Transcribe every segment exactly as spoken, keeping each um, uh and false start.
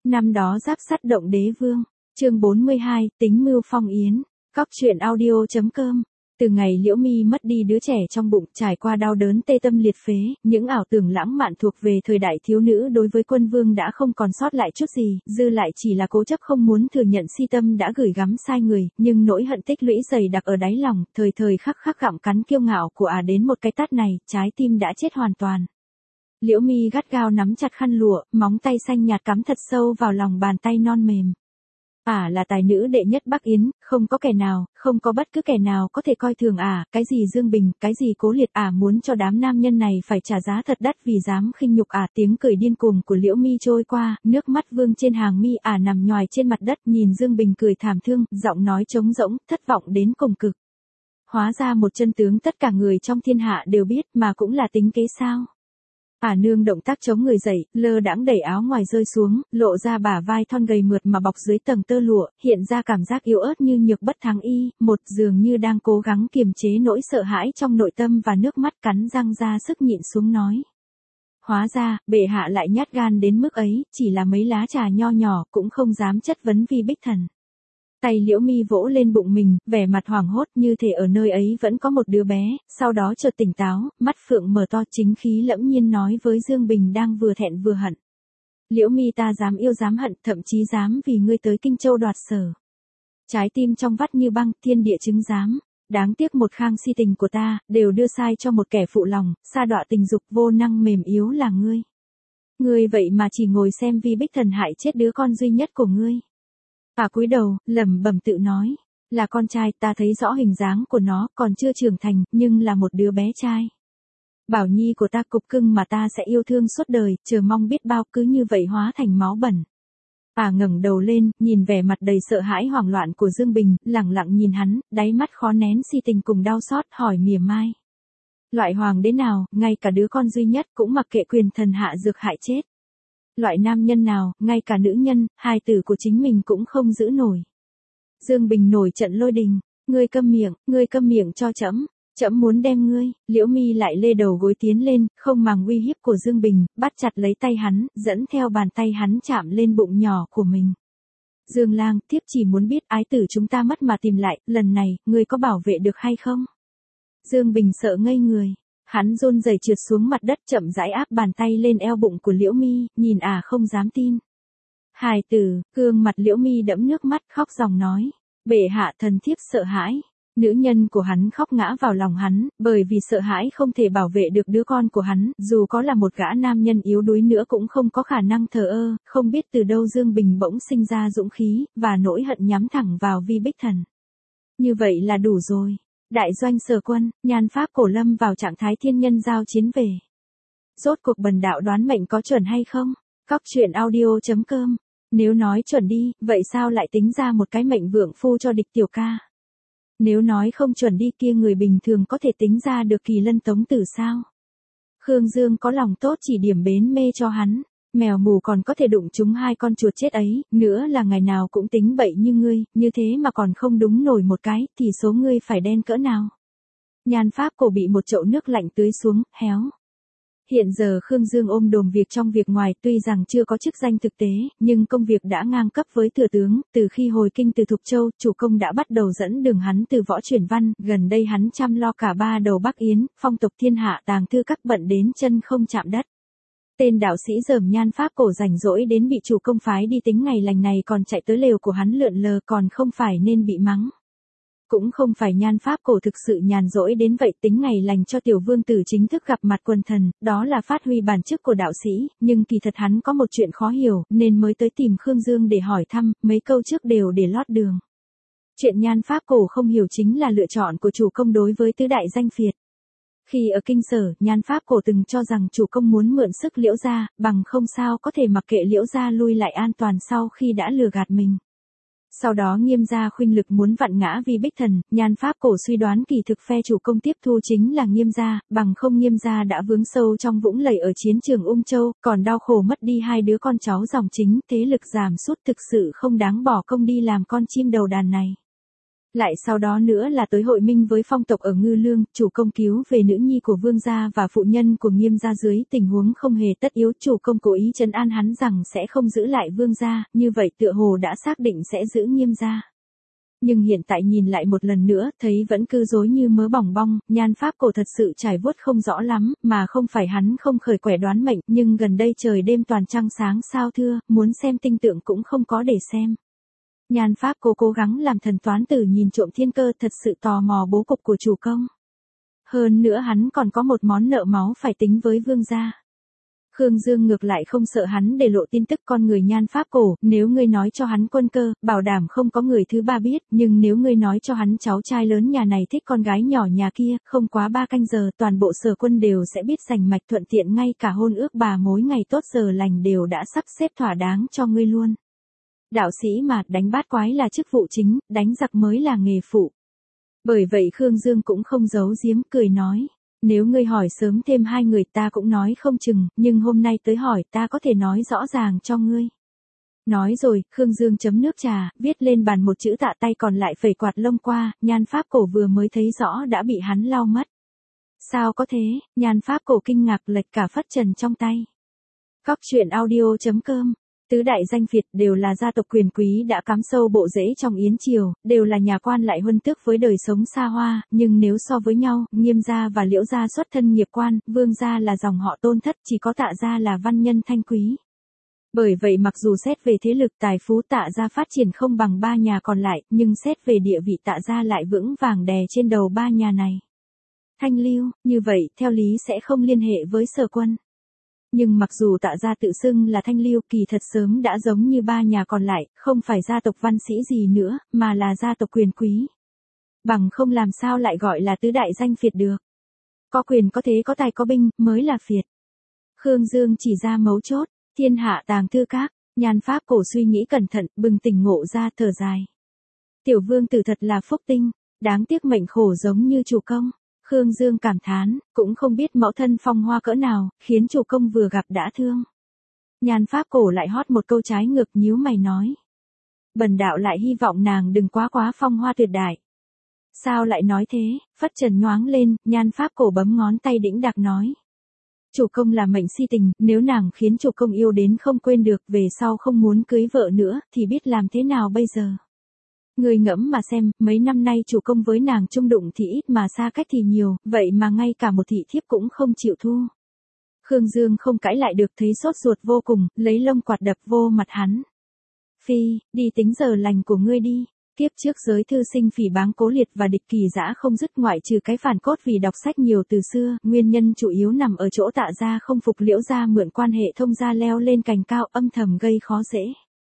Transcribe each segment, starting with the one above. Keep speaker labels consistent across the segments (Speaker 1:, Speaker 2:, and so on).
Speaker 1: Năm đó giáp sắt động đế vương, chương bốn mươi hai, tính mưu phong yến, cóc truyện audio.com. Từ ngày Liễu Mi mất đi đứa trẻ trong bụng, trải qua đau đớn tê tâm liệt phế, những ảo tưởng lãng mạn thuộc về thời đại thiếu nữ đối với quân vương đã không còn sót lại chút gì, dư lại chỉ là cố chấp không muốn thừa nhận si tâm đã gửi gắm sai người, nhưng nỗi hận tích lũy dày đặc ở đáy lòng, thời thời khắc khắc gặm cắn kiêu ngạo của ả đến một cái tát này, trái tim đã chết hoàn toàn. Liễu Mi gắt gao nắm chặt khăn lụa, móng tay xanh nhạt cắm thật sâu vào lòng bàn tay non mềm. Ả à là tài nữ đệ nhất Bắc Yến, không có kẻ nào, không có bất cứ kẻ nào có thể coi thường ả, à, cái gì Dương Bình, cái gì Cố Liệt, ả à muốn cho đám nam nhân này phải trả giá thật đắt vì dám khinh nhục ả. À, tiếng cười điên cuồng của Liễu Mi trôi qua, nước mắt vương trên hàng mi, ả à nằm nhoài trên mặt đất nhìn Dương Bình cười thảm thương, giọng nói trống rỗng, thất vọng đến cùng cực. Hóa ra một chân tướng tất cả người trong thiên hạ đều biết mà cũng là tính kế sao. Ả à nương động tác chống người dậy, lơ đãng đẩy áo ngoài rơi xuống, lộ ra bả vai thon gầy mượt mà bọc dưới tầng tơ lụa, hiện ra cảm giác yếu ớt như nhược bất thắng y, một dường như đang cố gắng kiềm chế nỗi sợ hãi trong nội tâm và nước mắt cắn răng ra sức nhịn xuống nói. Hóa ra, bệ hạ lại nhát gan đến mức ấy, chỉ là mấy lá trà nho nhỏ cũng không dám chất vấn Vi Bích Thần. Tay Liễu Mi vỗ lên bụng mình, vẻ mặt hoảng hốt như thể ở nơi ấy vẫn có một đứa bé, sau đó chợt tỉnh táo, mắt phượng mở to chính khí lẫm nhiên nói với Dương Bình đang vừa thẹn vừa hận. Liễu Mi ta dám yêu dám hận, thậm chí dám vì ngươi tới Kinh Châu đoạt sở. Trái tim trong vắt như băng, thiên địa chứng giám. Đáng tiếc một khang si tình của ta, đều đưa sai cho một kẻ phụ lòng, sa đọa tình dục vô năng mềm yếu là ngươi. Ngươi vậy mà chỉ ngồi xem Vi Bích Thần hại chết đứa con duy nhất của ngươi. Ả cúi đầu, lẩm bẩm tự nói, là con trai, ta thấy rõ hình dáng của nó, còn chưa trưởng thành, nhưng là một đứa bé trai. Bảo nhi của ta cục cưng mà ta sẽ yêu thương suốt đời, chờ mong biết bao, cứ như vậy hóa thành máu bẩn. Ả ngẩng đầu lên, nhìn vẻ mặt đầy sợ hãi hoảng loạn của Dương Bình, lẳng lặng nhìn hắn, đáy mắt khó nén si tình cùng đau xót, hỏi mỉa mai. Loại hoàng đế nào, ngay cả đứa con duy nhất cũng mặc kệ quyền thần hạ dược hại chết. Loại nam nhân nào, ngay cả nữ nhân, hài tử của chính mình cũng không giữ nổi. Dương Bình nổi trận lôi đình, ngươi câm miệng, ngươi câm miệng cho trẫm, trẫm muốn đem ngươi. Liễu Mi lại lê đầu gối tiến lên, không màng uy hiếp của Dương Bình, bắt chặt lấy tay hắn, dẫn theo bàn tay hắn chạm lên bụng nhỏ của mình. Dương lang, thiếp chỉ muốn biết ái tử chúng ta mất mà tìm lại, lần này, ngươi có bảo vệ được hay không? Dương Bình sợ ngây người. Hắn run rẩy trượt xuống mặt đất chậm rãi áp bàn tay lên eo bụng của Liễu Mi, nhìn ả à không dám tin. Hài tử, gương mặt Liễu Mi đẫm nước mắt khóc ròng nói. Bệ hạ thần thiếp sợ hãi. Nữ nhân của hắn khóc ngã vào lòng hắn, bởi vì sợ hãi không thể bảo vệ được đứa con của hắn, dù có là một gã nam nhân yếu đuối nữa cũng không có khả năng thờ ơ, không biết từ đâu Dương Bình bỗng sinh ra dũng khí, và nỗi hận nhắm thẳng vào Vi Bích Thần. Như vậy là đủ rồi. Đại doanh Sở Quân, Nhan Pháp Cổ lâm vào trạng thái thiên nhân giao chiến về. Rốt cuộc bần đạo đoán mệnh có chuẩn hay không? Cóc truyện audio.com. Nếu nói chuẩn đi, vậy sao lại tính ra một cái mệnh vượng phu cho địch tiểu ca? Nếu nói không chuẩn đi kia người bình thường có thể tính ra được Kỳ Lân Tống Tử sao? Khương Dương có lòng tốt chỉ điểm bến mê cho hắn. Mèo mù còn có thể đụng trúng hai con chuột chết ấy, nữa là ngày nào cũng tính bậy như ngươi, như thế mà còn không đúng nổi một cái, thì số ngươi phải đen cỡ nào. Nhan Pháp Cổ bị một chậu nước lạnh tưới xuống, héo. Hiện giờ Khương Dương ôm đồm việc trong việc ngoài, tuy rằng chưa có chức danh thực tế, nhưng công việc đã ngang cấp với thừa tướng, từ khi hồi kinh từ Thục Châu, chủ công đã bắt đầu dẫn đường hắn từ võ chuyển văn, gần đây hắn chăm lo cả ba đầu Bắc Yến, phong tục thiên hạ, tàng thư các bận đến chân không chạm đất. Tên đạo sĩ dởm Nhan Pháp Cổ rảnh rỗi đến bị chủ công phái đi tính ngày lành này còn chạy tới lều của hắn lượn lờ còn không phải nên bị mắng. Cũng không phải Nhan Pháp Cổ thực sự nhàn rỗi đến vậy, tính ngày lành cho tiểu vương tử chính thức gặp mặt quần thần, đó là phát huy bản chức của đạo sĩ, nhưng kỳ thật hắn có một chuyện khó hiểu, nên mới tới tìm Khương Dương để hỏi thăm, mấy câu trước đều để lót đường. Chuyện Nhan Pháp Cổ không hiểu chính là lựa chọn của chủ công đối với tứ đại danh phiệt. Khi ở kinh sở, Nhan Pháp Cổ từng cho rằng chủ công muốn mượn sức Liễu gia, bằng không sao có thể mặc kệ Liễu gia lui lại an toàn sau khi đã lừa gạt mình. Sau đó Nghiêm gia khuynh lực muốn vặn ngã Vi Bích Thần, Nhan Pháp Cổ suy đoán kỳ thực phe chủ công tiếp thu chính là Nghiêm gia, bằng không Nghiêm gia đã vướng sâu trong vũng lầy ở chiến trường Ung Châu, còn đau khổ mất đi hai đứa con cháu dòng chính, thế lực giảm sút thực sự không đáng bỏ công đi làm con chim đầu đàn này. Lại sau đó nữa là tới hội minh với phong tộc ở Ngư Lương, chủ công cứu về nữ nhi của vương gia và phụ nhân của Nghiêm gia dưới tình huống không hề tất yếu, chủ công cố ý trấn an hắn rằng sẽ không giữ lại vương gia, như vậy tựa hồ đã xác định sẽ giữ Nghiêm gia. Nhưng hiện tại nhìn lại một lần nữa, thấy vẫn cứ rối như mớ bỏng bong, nhan pháp cổ thật sự trải vuốt không rõ lắm, mà không phải hắn không khởi quẻ đoán mệnh, nhưng gần đây trời đêm toàn trăng sáng sao thưa, muốn xem tinh tượng cũng không có để xem. Nhan pháp cô cố gắng làm thần toán tử nhìn trộm thiên cơ, thật sự tò mò bố cục của chủ công. Hơn nữa hắn còn có một món nợ máu phải tính với vương gia. Khương Dương ngược lại không sợ hắn để lộ tin tức con người nhan pháp cổ, nếu ngươi nói cho hắn quân cơ, bảo đảm không có người thứ ba biết, nhưng nếu ngươi nói cho hắn cháu trai lớn nhà này thích con gái nhỏ nhà kia, không quá ba canh giờ toàn bộ Sở quân đều sẽ biết rành mạch, thuận tiện ngay cả hôn ước bà mối ngày tốt giờ lành đều đã sắp xếp thỏa đáng cho ngươi luôn. Đạo sĩ mà, đánh bát quái là chức vụ chính, đánh giặc mới là nghề phụ. Bởi vậy Khương Dương cũng không giấu giếm, cười nói. Nếu ngươi hỏi sớm thêm hai người ta cũng nói không chừng, nhưng hôm nay tới hỏi ta có thể nói rõ ràng cho ngươi. Nói rồi, Khương Dương chấm nước trà, viết lên bàn một chữ tạ, tay còn lại phẩy quạt lông qua, nhan pháp cổ vừa mới thấy rõ đã bị hắn lau mất. Sao có thế, nhan pháp cổ kinh ngạc lệch cả phất trần trong tay. Cóc truyện audio chấm com. Tứ đại danh Việt đều là gia tộc quyền quý đã cắm sâu bộ rễ trong Yến Triều, đều là nhà quan lại huân tước với đời sống xa hoa, nhưng nếu so với nhau, Nghiêm gia và Liễu gia xuất thân nghiệp quan, Vương gia là dòng họ tôn thất, chỉ có Tạ gia là văn nhân thanh quý. Bởi vậy mặc dù xét về thế lực tài phú Tạ gia phát triển không bằng ba nhà còn lại, nhưng xét về địa vị Tạ gia lại vững vàng đè trên đầu ba nhà này. Thanh lưu, như vậy, theo lý sẽ không liên hệ với Sở quân. Nhưng mặc dù Tạ gia tự xưng là thanh lưu, kỳ thật sớm đã giống như ba nhà còn lại, không phải gia tộc văn sĩ gì nữa, mà là gia tộc quyền quý. Bằng không làm sao lại gọi là tứ đại danh Việt được. Có quyền có thế có tài có binh, mới là Việt. Khương Dương chỉ ra mấu chốt, thiên hạ tàng thư các, nhan pháp cổ suy nghĩ cẩn thận, bừng tỉnh ngộ ra, thở dài. Tiểu vương tử thật là phúc tinh, đáng tiếc mệnh khổ giống như chủ công. Khương Dương cảm thán, cũng không biết mẫu thân phong hoa cỡ nào, khiến chủ công vừa gặp đã thương. Nhan pháp cổ lại hót một câu trái ngược, nhíu mày nói. Bần đạo lại hy vọng nàng đừng quá quá phong hoa tuyệt đại. Sao lại nói thế, phất trần nhoáng lên, nhan pháp cổ bấm ngón tay đĩnh đạc nói. Chủ công là mệnh si tình, nếu nàng khiến chủ công yêu đến không quên được, về sau không muốn cưới vợ nữa, thì biết làm thế nào bây giờ. Người ngẫm mà xem, mấy năm nay chủ công với nàng chung đụng thì ít mà xa cách thì nhiều, vậy mà ngay cả một thị thiếp cũng không chịu thu. Khương Dương không cãi lại được, thấy sốt ruột vô cùng, lấy lông quạt đập vô mặt hắn. Phi, đi tính giờ lành của ngươi đi. Kiếp trước giới thư sinh phỉ báng Cố Liệt và địch Kỳ Dã không dứt, ngoại trừ cái phản cốt vì đọc sách nhiều từ xưa, nguyên nhân chủ yếu nằm ở chỗ Tạ gia không phục Liễu gia mượn quan hệ thông gia leo lên cành cao, âm thầm gây khó dễ.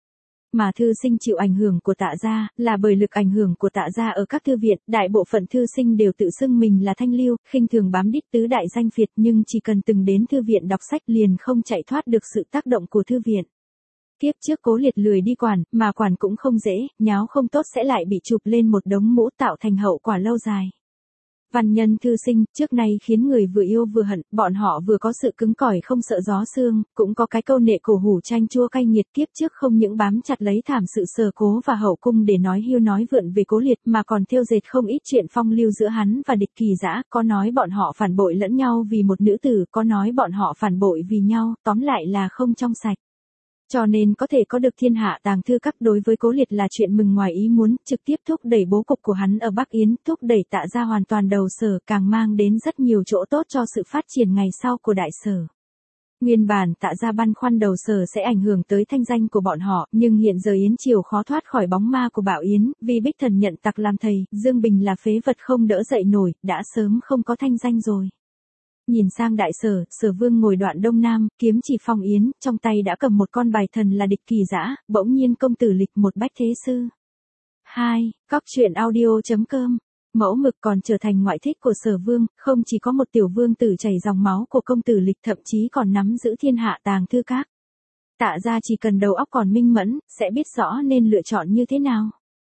Speaker 1: Mà thư sinh chịu ảnh hưởng của Tạ gia, là bởi lực ảnh hưởng của Tạ gia ở các thư viện, đại bộ phận thư sinh đều tự xưng mình là thanh lưu, khinh thường bám đít tứ đại danh Việt, nhưng chỉ cần từng đến thư viện đọc sách liền không chạy thoát được sự tác động của thư viện. Tiếp trước Cố Liệt lười đi quản, mà quản cũng không dễ, nháo không tốt sẽ lại bị chụp lên một đống mũ, tạo thành hậu quả lâu dài. Văn nhân thư sinh, trước nay khiến người vừa yêu vừa hận, bọn họ vừa có sự cứng cỏi không sợ gió sương, cũng có cái câu nệ cổ hủ chanh chua cay nghiệt. Kiếp trước không những bám chặt lấy thảm sự Sở Cố và hậu cung để nói hiu nói vượn về Cố Liệt, mà còn thêu dệt không ít chuyện phong lưu giữa hắn và địch Kỳ Dã, có nói bọn họ phản bội lẫn nhau vì một nữ tử, có nói bọn họ phản bội vì nhau, tóm lại là không trong sạch. Cho nên có thể có được thiên hạ tàng thư các đối với Cố Liệt là chuyện mừng ngoài ý muốn, trực tiếp thúc đẩy bố cục của hắn ở Bắc Yến, thúc đẩy Tạ gia hoàn toàn đầu Sở, càng mang đến rất nhiều chỗ tốt cho sự phát triển ngày sau của đại Sở. Nguyên bản Tạ gia băn khoăn đầu Sở sẽ ảnh hưởng tới thanh danh của bọn họ, nhưng hiện giờ Yến Triều khó thoát khỏi bóng ma của Bảo Yến, vì Bích Thần nhận tặc làm thầy, Dương Bình là phế vật không đỡ dậy nổi, đã sớm không có thanh danh rồi. Nhìn sang đại Sở, Sở Vương ngồi đoạn đông nam, kiếm chỉ phong yến, trong tay đã cầm một con bài thần là địch Kỳ Dã, bỗng nhiên công tử lịch một bách thế sư. hai. Cóc truyện audio chấm com. Mẫu mực còn trở thành ngoại thích của Sở Vương, không chỉ có một tiểu vương tử chảy dòng máu của công tử lịch, thậm chí còn nắm giữ thiên hạ tàng thư các. Tạ gia chỉ cần đầu óc còn minh mẫn, sẽ biết rõ nên lựa chọn như thế nào.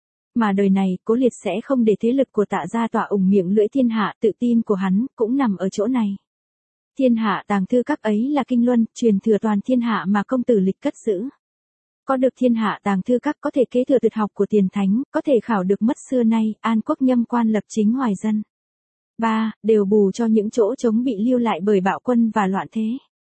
Speaker 1: Mà đời này, Cố Liệt sẽ không để thế lực của Tạ gia tỏa ủng miệng lưỡi thiên hạ, tự tin của hắn cũng nằm ở chỗ này. Thiên hạ tàng thư các ấy là kinh luân, truyền thừa toàn thiên hạ mà công tử lịch cất giữ. có được thiên hạ tàng thư các, có thể kế thừa tuyệt học của tiền thánh, có thể khảo được mất xưa nay, an quốc nhâm quan lập chính hoài dân. ba. Đều bù cho những chỗ trống bị lưu lại bởi bạo quân và loạn thế.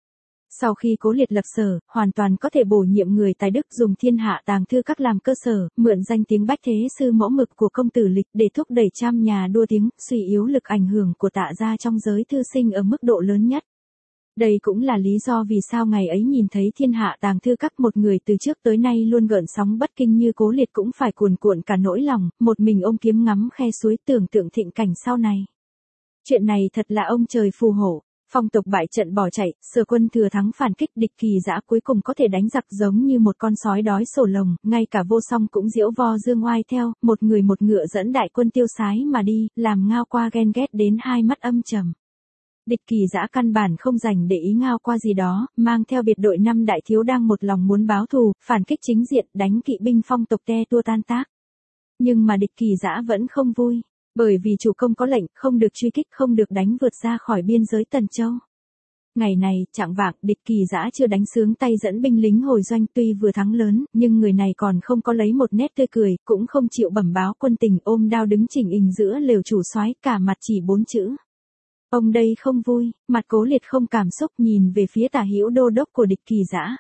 Speaker 1: Sau khi Cố Liệt lập sở, hoàn toàn có thể bổ nhiệm người tài đức dùng thiên hạ tàng thư các làm cơ sở, mượn danh tiếng bách thế sư mẫu mực của công tử Lịch để thúc đẩy trăm nhà đua tiếng, suy yếu lực ảnh hưởng của Tạ gia trong giới thư sinh ở mức độ lớn nhất. Đây cũng là lý do vì sao ngày ấy nhìn thấy thiên hạ tàng thư các, một người từ trước tới nay luôn gợn sóng bất kinh như Cố Liệt cũng phải cuồn cuộn cả nỗi lòng, một mình ôm kiếm ngắm khe suối tưởng tượng thịnh cảnh sau này. Chuyện này thật là ông trời phù hộ. Phong tộc bại trận bỏ chạy, Sở quân thừa thắng phản kích, địch Kỳ Dã cuối cùng có thể đánh giặc giống như một con sói đói sổ lồng, ngay cả Vô Song cũng diễu vo dương oai theo, một người một ngựa dẫn đại quân tiêu sái mà đi, làm Ngao Qua ghen ghét đến hai mắt âm trầm. Địch Kỳ Dã căn bản không dành để ý Ngao Qua gì đó, mang theo biệt đội năm đại thiếu đang một lòng muốn báo thù, phản kích chính diện, đánh kỵ binh phong tộc te tua tan tác. Nhưng mà địch Kỳ Dã vẫn không vui. Bởi vì chủ công có lệnh, không được truy kích, không được đánh vượt ra khỏi biên giới Tần Châu. Ngày này, chạng vạng, địch Kỳ Dã chưa đánh sướng tay dẫn binh lính hồi doanh, tuy vừa thắng lớn, nhưng người này còn không có lấy một nét tươi cười, cũng không chịu bẩm báo quân tình, ôm đao đứng chỉnh hình giữa lều chủ soái, cả mặt chỉ bốn chữ. Ông đây không vui, mặt Cố Liệt không cảm xúc nhìn về phía Tả Hữu đô đốc của địch Kỳ Dã.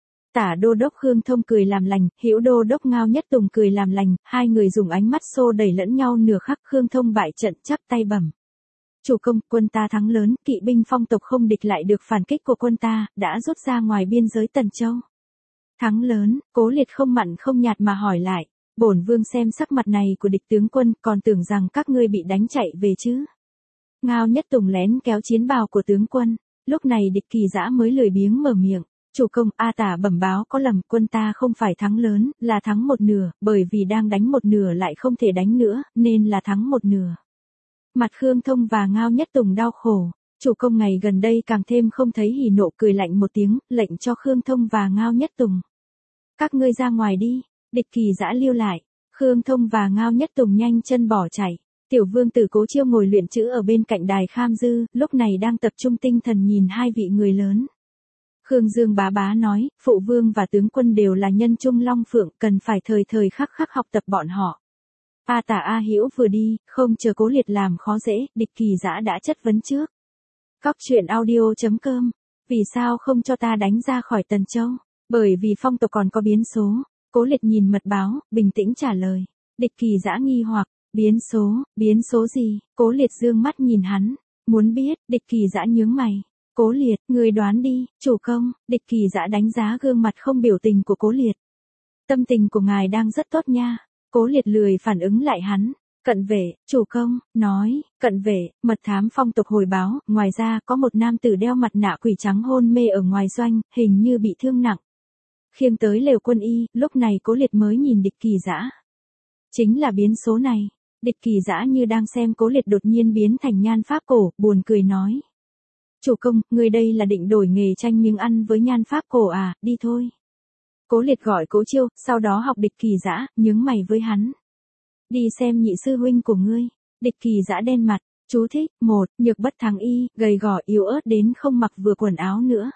Speaker 1: Tả đô đốc Khương Thông cười làm lành, Hữu đô đốc Ngao Nhất Tùng cười làm lành, hai người dùng ánh mắt xô đẩy lẫn nhau nửa khắc. Khương Thông bại trận chắp tay bẩm: Chủ công, quân ta thắng lớn, kỵ binh phong tộc không địch lại được phản kích của quân ta, đã rút ra ngoài biên giới Tần Châu. Thắng lớn, Cố Liệt không mặn không nhạt mà hỏi lại: Bổn vương xem sắc mặt này của địch tướng quân, còn tưởng rằng các ngươi bị đánh chạy về chứ. Ngao Nhất Tùng lén kéo chiến bào của tướng quân, lúc này địch Kỳ Dã mới lười biếng mở miệng: Chủ công, A Tả bẩm báo có lầm, quân ta không phải thắng lớn, là thắng một nửa, bởi vì đang đánh một nửa lại không thể đánh nữa, nên là thắng một nửa. Mặt Khương Thông và Ngao Nhất Tùng đau khổ, chủ công ngày gần đây càng thêm không thấy hỉ nộ, cười lạnh một tiếng, lệnh cho Khương Thông và Ngao Nhất Tùng: Các ngươi ra ngoài đi. Địch Kỳ Dã lưu lại, Khương Thông và Ngao Nhất Tùng nhanh chân bỏ chạy. Tiểu vương tử Cố Chiêu ngồi luyện chữ ở bên cạnh đài kham dư, lúc này đang tập trung tinh thần nhìn hai vị người lớn. Khương Dương bá bá nói, phụ vương và tướng quân đều là nhân trung long phượng, cần phải thời thời khắc khắc học tập bọn họ. A Tả A Hữu vừa đi, không chờ Cố Liệt làm khó dễ, địch Kỳ Dã đã chất vấn trước. Cóc truyện audio chấm com, vì sao không cho ta đánh ra khỏi Tần Châu? Bởi vì phong tộc còn có biến số. Cố Liệt nhìn mật báo, bình tĩnh trả lời. Địch Kỳ Dã nghi hoặc, biến số, biến số gì? Cố Liệt dương mắt nhìn hắn, muốn biết. Địch Kỳ Dã nhướng mày. Cố Liệt, người đoán đi. Chủ công. Địch Kỳ Dã đánh giá gương mặt không biểu tình của Cố Liệt. Tâm tình của ngài đang rất tốt nha. Cố Liệt lười phản ứng lại hắn. Cận vệ, chủ công, nói, cận vệ, mật thám phong tộc hồi báo, ngoài ra có một nam tử đeo mặt nạ quỷ trắng hôn mê ở ngoài doanh, hình như bị thương nặng. Khiêng tới lều quân y, lúc này Cố Liệt mới nhìn địch Kỳ Dã. Chính là biến số này. Địch Kỳ Dã như đang xem Cố Liệt đột nhiên biến thành nhan pháp cổ, buồn cười nói. Chủ công, người đây là định đổi nghề tranh miếng ăn với nhan pháp cổ à, đi thôi. Cố Liệt gọi Cố Chiêu, sau đó học địch Kỳ Dã, nhướng mày với hắn. Đi xem nhị sư huynh của ngươi. Địch Kỳ Dã đen mặt, chú thích, một, nhược bất thắng y, gầy gò yếu ớt đến không mặc vừa quần áo nữa.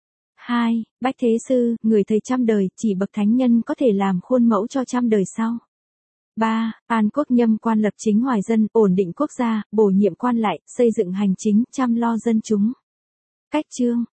Speaker 1: Hai, bách thế sư, người thầy trăm đời, chỉ bậc thánh nhân có thể làm khuôn mẫu cho trăm đời sau. Ba, an quốc nhâm quan lập chính hoài dân, ổn định quốc gia, bổ nhiệm quan lại, xây dựng hành chính, chăm lo dân chúng. Cách chương.